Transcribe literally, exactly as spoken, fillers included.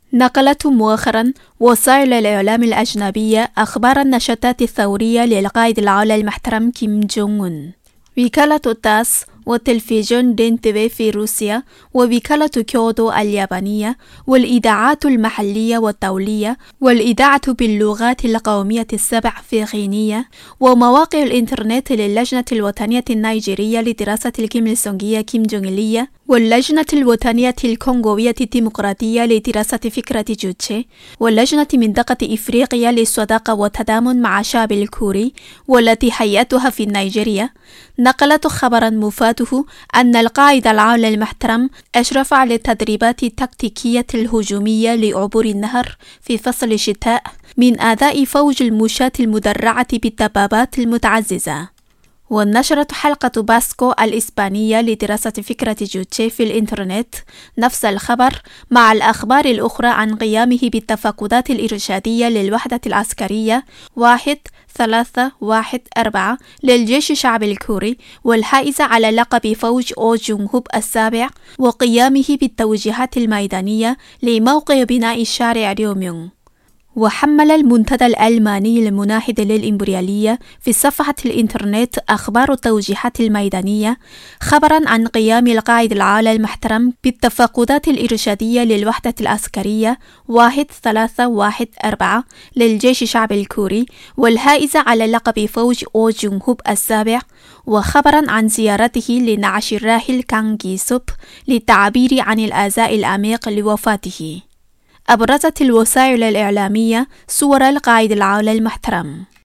نقلت مؤخرا وسائل الإعلام الأجنبية أخبار النشاطات الثورية للقائد الأعلى المحترم كيم جونغ أون. وكالة تاس وتلفزيون دين تي في في روسيا ووكالة كيوتو اليابانية والإذاعات المحلية والدولية والإذاعة باللغات القومية السبع في غينيا ومواقع الإنترنت للجنة الوطنية النيجيرية لدراسة الكيميلسونغية كيم جونغ إلية واللجنة الوطنية الكونغوية الديمقراطية لدراسة فكرة جوتشي واللجنة منطقة إفريقيا للصداقة والتضامن مع الشعب الكوري والتي هيئتها في نيجيريا نقلت خبرا مفاده أن القائد الأعلى المحترم أشرف على التدريبات التكتيكية الهجومية لعبور النهر في فصل الشتاء من أداء فوج المشاة المدرعة بالدبابات المتعززة. ونشرت حلقة باسكو الإسبانية لدراسة فكرة جوتشي في الإنترنت نفس الخبر مع الأخبار الأخرى عن قيامه بالتفقدات الإرشادية للوحدة العسكرية واحد ثلاثة واحد أربعة للجيش الشعبي الكوري والحائزة على لقب فوج أو جونغ هوب السابع وقيامه بالتوجيهات الميدانية لموقع بناء الشارع ريوميونغ. وحمل المنتدى الألماني المناهض للإمبريالية في صفحة الإنترنت أخبار التوجيهات الميدانية خبرا عن قيام القائد الأعلى المحترم بالتفقدات الإرشادية للوحدة العسكرية واحد ثلاثة واحد أربعة للجيش الشعبي الكوري والحائزة على لقب فوج أو جونغ هوب السابع وخبرا عن زيارته لنعش الراحل كانغ جي سوب للتعبير عن العزاء العميق لوفاته. أبرزت الوسائل الإعلامية صور القائد الأعلى المحترم.